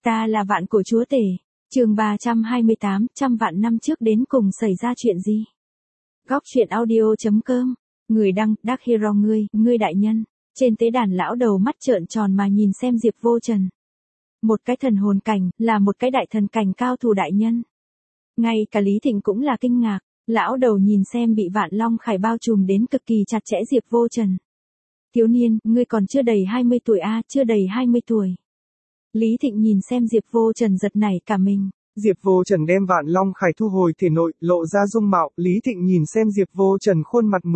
Ta là vạn cổ chúa tể. Chương 328, trăm vạn năm trước đến cùng xảy ra chuyện gì? Góc truyện audio.com. Người đăng, Dark Hero ngươi đại nhân. Trên tế đàn lão đầu mắt trợn tròn mà nhìn xem Diệp Vô Trần. Một cái thần hồn cảnh, là một cái đại thần cảnh cao thủ đại nhân. Ngay cả Lý Thịnh cũng là kinh ngạc, lão đầu nhìn xem bị vạn long khải bao trùm đến cực kỳ chặt chẽ Diệp Vô Trần. Thiếu niên, ngươi còn chưa đầy 20 tuổi à, chưa đầy 20 tuổi. Lý Thịnh nhìn xem Diệp Vô Trần giật nảy cả mình. Diệp Vô Trần đem vạn long khải thu hồi thể nội, lộ ra dung mạo, Lý Thịnh nhìn xem Diệp Vô Trần khuôn mặt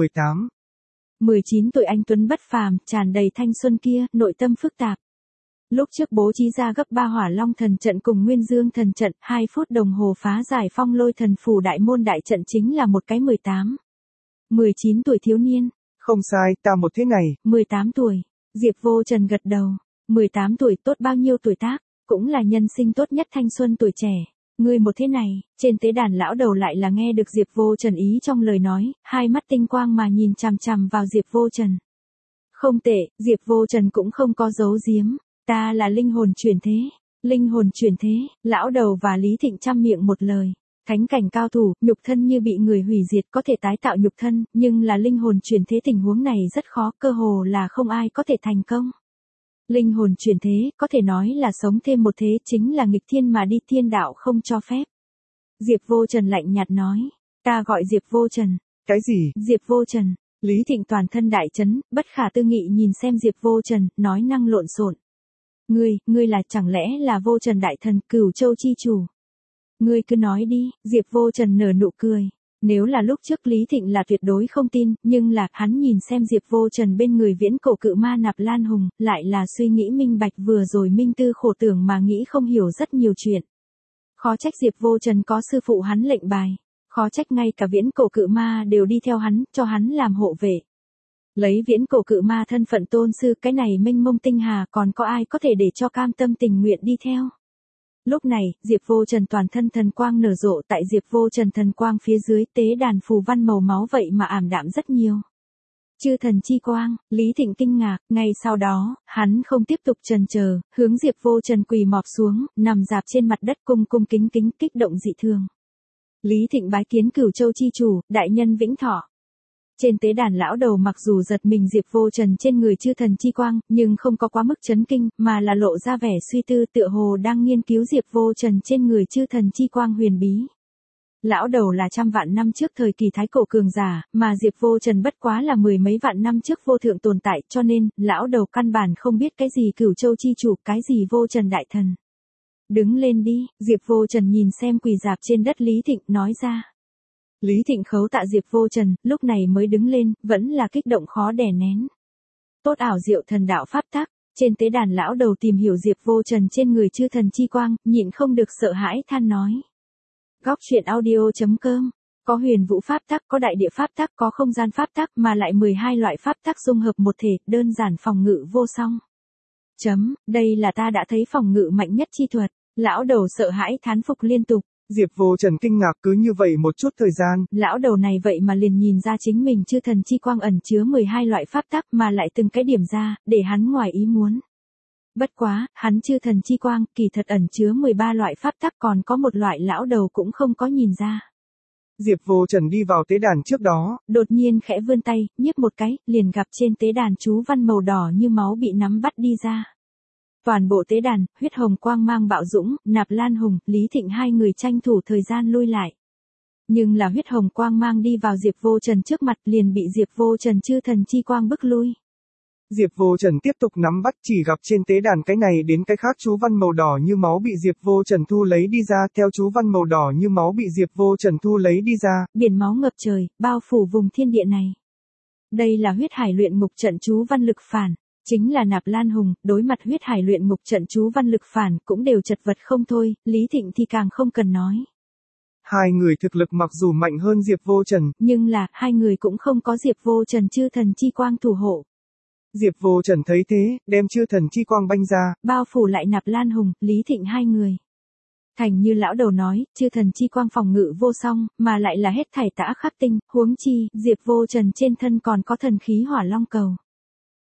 19 tuổi anh tuấn bất phàm, tràn đầy thanh xuân kia, nội tâm phức tạp. Lúc trước bố trí ra gấp 3 hỏa long thần trận cùng nguyên dương thần trận, 2 phút đồng hồ phá giải phong lôi thần phủ đại môn đại trận chính là một cái 19 tuổi thiếu niên. Không sai, ta một thế này. 18 tuổi. Diệp Vô Trần gật đầu. 18 tuổi tốt bao nhiêu tuổi tác, cũng là nhân sinh tốt nhất thanh xuân tuổi trẻ. Ngươi một thế này, trên tế đàn lão đầu lại là nghe được Diệp Vô Trần ý trong lời nói, hai mắt tinh quang mà nhìn chằm chằm vào Diệp Vô Trần. Không tệ, Diệp Vô Trần cũng không có giấu giếm, ta là linh hồn chuyển thế. Linh hồn chuyển thế, lão đầu và Lý Thịnh chăm miệng một lời. Thánh cảnh cao thủ, nhục thân như bị người hủy diệt có thể tái tạo nhục thân, nhưng là linh hồn chuyển thế tình huống này rất khó, cơ hồ là không ai có thể thành công. Linh hồn chuyển thế, có thể nói là sống thêm một thế, chính là nghịch thiên mà đi, thiên đạo không cho phép. Diệp Vô Trần lạnh nhạt nói, ta gọi Diệp Vô Trần. Cái gì? Diệp Vô Trần. Lý Thịnh toàn thân đại chấn, bất khả tư nghị nhìn xem Diệp Vô Trần, nói năng lộn xộn. Ngươi là chẳng lẽ là Vô Trần đại thần, Cửu Châu chi chủ? Ngươi cứ nói đi, Diệp Vô Trần nở nụ cười. Nếu là lúc trước Lý Thịnh là tuyệt đối không tin, nhưng là, hắn nhìn xem Diệp Vô Trần bên người viễn cổ cự ma Nạp Lan Hùng, lại là suy nghĩ minh bạch vừa rồi minh tư khổ tưởng mà nghĩ không hiểu rất nhiều chuyện. Khó trách Diệp Vô Trần có sư phụ hắn lệnh bài. Khó trách ngay cả viễn cổ cự ma đều đi theo hắn, cho hắn làm hộ vệ. Lấy viễn cổ cự ma thân phận tôn sư, cái này mênh mông tinh hà còn có ai có thể để cho cam tâm tình nguyện đi theo. Lúc này, Diệp Vô Trần toàn thân thần quang nở rộ, tại Diệp Vô Trần thần quang phía dưới tế đàn phù văn màu máu vậy mà ảm đạm rất nhiều. Chư thần chi quang, Lý Thịnh kinh ngạc, ngay sau đó, hắn không tiếp tục chần chờ, hướng Diệp Vô Trần quỳ mọp xuống, nằm dạp trên mặt đất cung kính kích động dị thường. Lý Thịnh bái kiến Cửu Châu chi chủ, đại nhân vĩnh thọ. Trên tế đàn lão đầu mặc dù giật mình Diệp Vô Trần trên người chư thần chi quang, nhưng không có quá mức chấn kinh, mà là lộ ra vẻ suy tư, tựa hồ đang nghiên cứu Diệp Vô Trần trên người chư thần chi quang huyền bí. Lão đầu là trăm vạn năm trước thời kỳ thái cổ cường giả, mà Diệp Vô Trần bất quá là mười mấy vạn năm trước vô thượng tồn tại, cho nên, lão đầu căn bản không biết cái gì Cửu Châu chi chủ, cái gì Vô Trần đại thần. Đứng lên đi, Diệp Vô Trần nhìn xem quỳ dạp trên đất Lý Thịnh, nói ra. Lý Thịnh khấu tạ Diệp Vô Trần, lúc này mới đứng lên, vẫn là kích động khó đè nén. Tốt ảo diệu thần đạo pháp tắc, trên tế đàn lão đầu tìm hiểu Diệp Vô Trần trên người chư thần chi quang, nhịn không được sợ hãi than nói. Góc truyện audio.com, có huyền vũ pháp tắc, có đại địa pháp tắc, có không gian pháp tắc, mà lại 12 loại pháp tắc dung hợp một thể, đơn giản phòng ngự vô song. Đây là ta đã thấy phòng ngự mạnh nhất chi thuật, lão đầu sợ hãi thán phục liên tục. Diệp Vô Trần kinh ngạc, cứ như vậy một chút thời gian. Lão đầu này vậy mà liền nhìn ra chính mình chư thần chi quang ẩn chứa 12 loại pháp tắc mà lại từng cái điểm ra, để hắn ngoài ý muốn. Bất quá, hắn chư thần chi quang, kỳ thật ẩn chứa 13 loại pháp tắc, còn có một loại lão đầu cũng không có nhìn ra. Diệp Vô Trần đi vào tế đàn trước đó, đột nhiên khẽ vươn tay, nhấp một cái, liền gặp trên tế đàn chú văn màu đỏ như máu bị nắm bắt đi ra. Toàn bộ tế đàn, huyết hồng quang mang bạo dũng, Nạp Lan Hùng, Lý Thịnh hai người tranh thủ thời gian lui lại. Nhưng là huyết hồng quang mang đi vào Diệp Vô Trần trước mặt, liền bị Diệp Vô Trần chư thần chi quang bức lui. Diệp Vô Trần tiếp tục nắm bắt, chỉ gặp trên tế đàn cái này đến cái khác chú văn màu đỏ như máu bị Diệp Vô Trần thu lấy đi ra, theo chú văn màu đỏ như máu bị Diệp Vô Trần thu lấy đi ra. Biển máu ngập trời, bao phủ vùng thiên địa này. Đây là huyết hải luyện ngục trận chú văn lực phản. Chính là Nạp Lan Hùng, đối mặt huyết hải luyện ngục trận chú văn lực phản, cũng đều chật vật không thôi, Lý Thịnh thì càng không cần nói. Hai người thực lực mặc dù mạnh hơn Diệp Vô Trần, nhưng là, hai người cũng không có Diệp Vô Trần chư thần chi quang thủ hộ. Diệp Vô Trần thấy thế, đem chư thần chi quang banh ra, bao phủ lại Nạp Lan Hùng, Lý Thịnh hai người. Thành như lão đầu nói, chư thần chi quang phòng ngự vô song, mà lại là hết thảy tả khắc tinh, huống chi, Diệp Vô Trần trên thân còn có thần khí hỏa long cầu.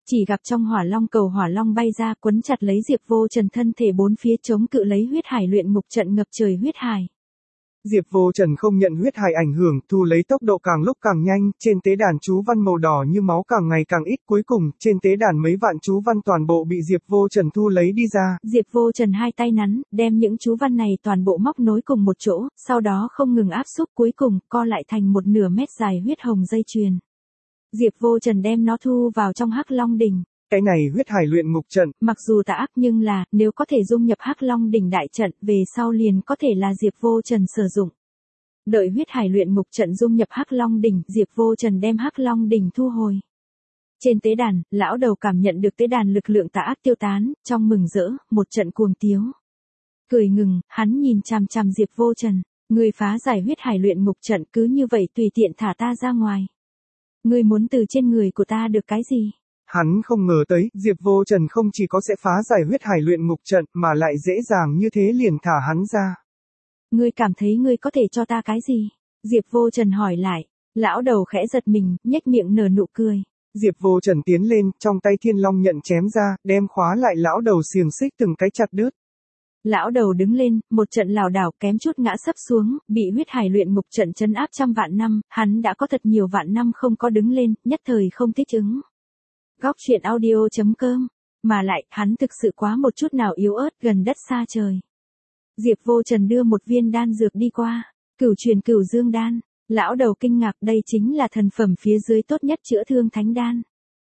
Chỉ gặp trong hỏa long cầu hỏa long bay ra quấn chặt lấy Diệp Vô Trần thân thể bốn phía chống cự lấy huyết hải luyện ngục trận ngập trời huyết hải. Diệp Vô Trần không nhận huyết hải ảnh hưởng, thu lấy tốc độ càng lúc càng nhanh, trên tế đàn chú văn màu đỏ như máu càng ngày càng ít, cuối cùng, trên tế đàn mấy vạn chú văn toàn bộ bị Diệp Vô Trần thu lấy đi ra. Diệp Vô Trần hai tay nắn, đem những chú văn này toàn bộ móc nối cùng một chỗ, sau đó không ngừng áp xúc, cuối cùng, co lại thành một nửa mét dài huyết hồng dây chuyền. Diệp Vô Trần đem nó thu vào trong Hắc Long đỉnh. Cái này huyết hải luyện ngục trận, mặc dù tà ác nhưng là, nếu có thể dung nhập Hắc Long đỉnh đại trận, về sau liền có thể là Diệp Vô Trần sử dụng. Đợi huyết hải luyện ngục trận dung nhập Hắc Long đỉnh, Diệp Vô Trần đem Hắc Long đỉnh thu hồi. Trên tế đàn, lão đầu cảm nhận được tế đàn lực lượng tà ác tiêu tán, trong mừng rỡ, một trận cuồng tiếu. Cười ngừng, hắn nhìn chằm chằm Diệp Vô Trần, ngươi phá giải huyết hải luyện ngục trận cứ như vậy tùy tiện thả ta ra ngoài. Ngươi muốn từ trên người của ta được cái gì? Hắn không ngờ tới, Diệp Vô Trần không chỉ có sẽ phá giải huyết hải luyện ngục trận mà lại dễ dàng như thế liền thả hắn ra. Ngươi cảm thấy ngươi có thể cho ta cái gì? Diệp Vô Trần hỏi lại. Lão đầu khẽ giật mình, nhếch miệng nở nụ cười. Diệp Vô Trần tiến lên, trong tay Thiên Long nhận chém ra, đem khóa lại lão đầu xiềng xích từng cái chặt đứt. Lão đầu đứng lên, một trận lảo đảo kém chút ngã sấp xuống, bị huyết hải luyện ngục trận trấn áp trăm vạn năm, hắn đã có thật nhiều vạn năm không có đứng lên, nhất thời không thích ứng. Góc truyện audio.com, mà lại, hắn thực sự quá một chút nào yếu ớt gần đất xa trời. Diệp Vô Trần đưa một viên đan dược đi qua, Cửu Truyền Cửu Dương đan. Lão đầu kinh ngạc, đây chính là thần phẩm phía dưới tốt nhất chữa thương thánh đan.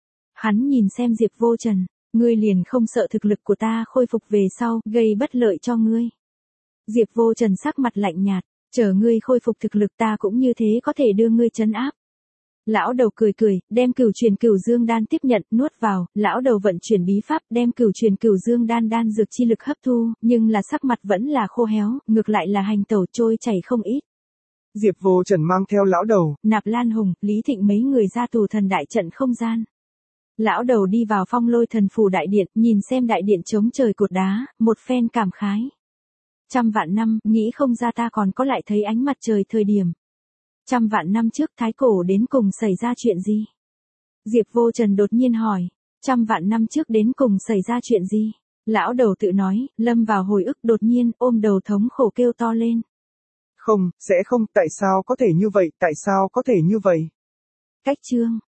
Hắn nhìn xem Diệp Vô Trần, ngươi liền không sợ thực lực của ta khôi phục về sau, gây bất lợi cho ngươi. Diệp Vô Trần sắc mặt lạnh nhạt, chờ ngươi khôi phục thực lực ta cũng như thế có thể đưa ngươi trấn áp. Lão đầu cười cười, đem Cửu Truyền Cửu Dương đan tiếp nhận, nuốt vào, lão đầu vận chuyển bí pháp, đem Cửu Truyền Cửu Dương đan dược chi lực hấp thu, nhưng là sắc mặt vẫn là khô héo, ngược lại là hành tẩu trôi chảy không ít. Diệp Vô Trần mang theo lão đầu, Nạp Lan Hùng, Lý Thịnh mấy người ra tù thần đại trận không gian. Lão đầu đi vào Phong Lôi Thần Phủ đại điện, nhìn xem đại điện chống trời cột đá, một phen cảm khái. Trăm vạn năm, nghĩ không ra ta còn có lại thấy ánh mặt trời thời điểm. Trăm vạn năm trước Thái Cổ đến cùng xảy ra chuyện gì? Diệp Vô Trần đột nhiên hỏi, trăm vạn năm trước đến cùng xảy ra chuyện gì? Lão đầu tự nói, lâm vào hồi ức đột nhiên, ôm đầu thống khổ kêu to lên. Không, sẽ không, tại sao có thể như vậy, tại sao có thể như vậy? Cách chương.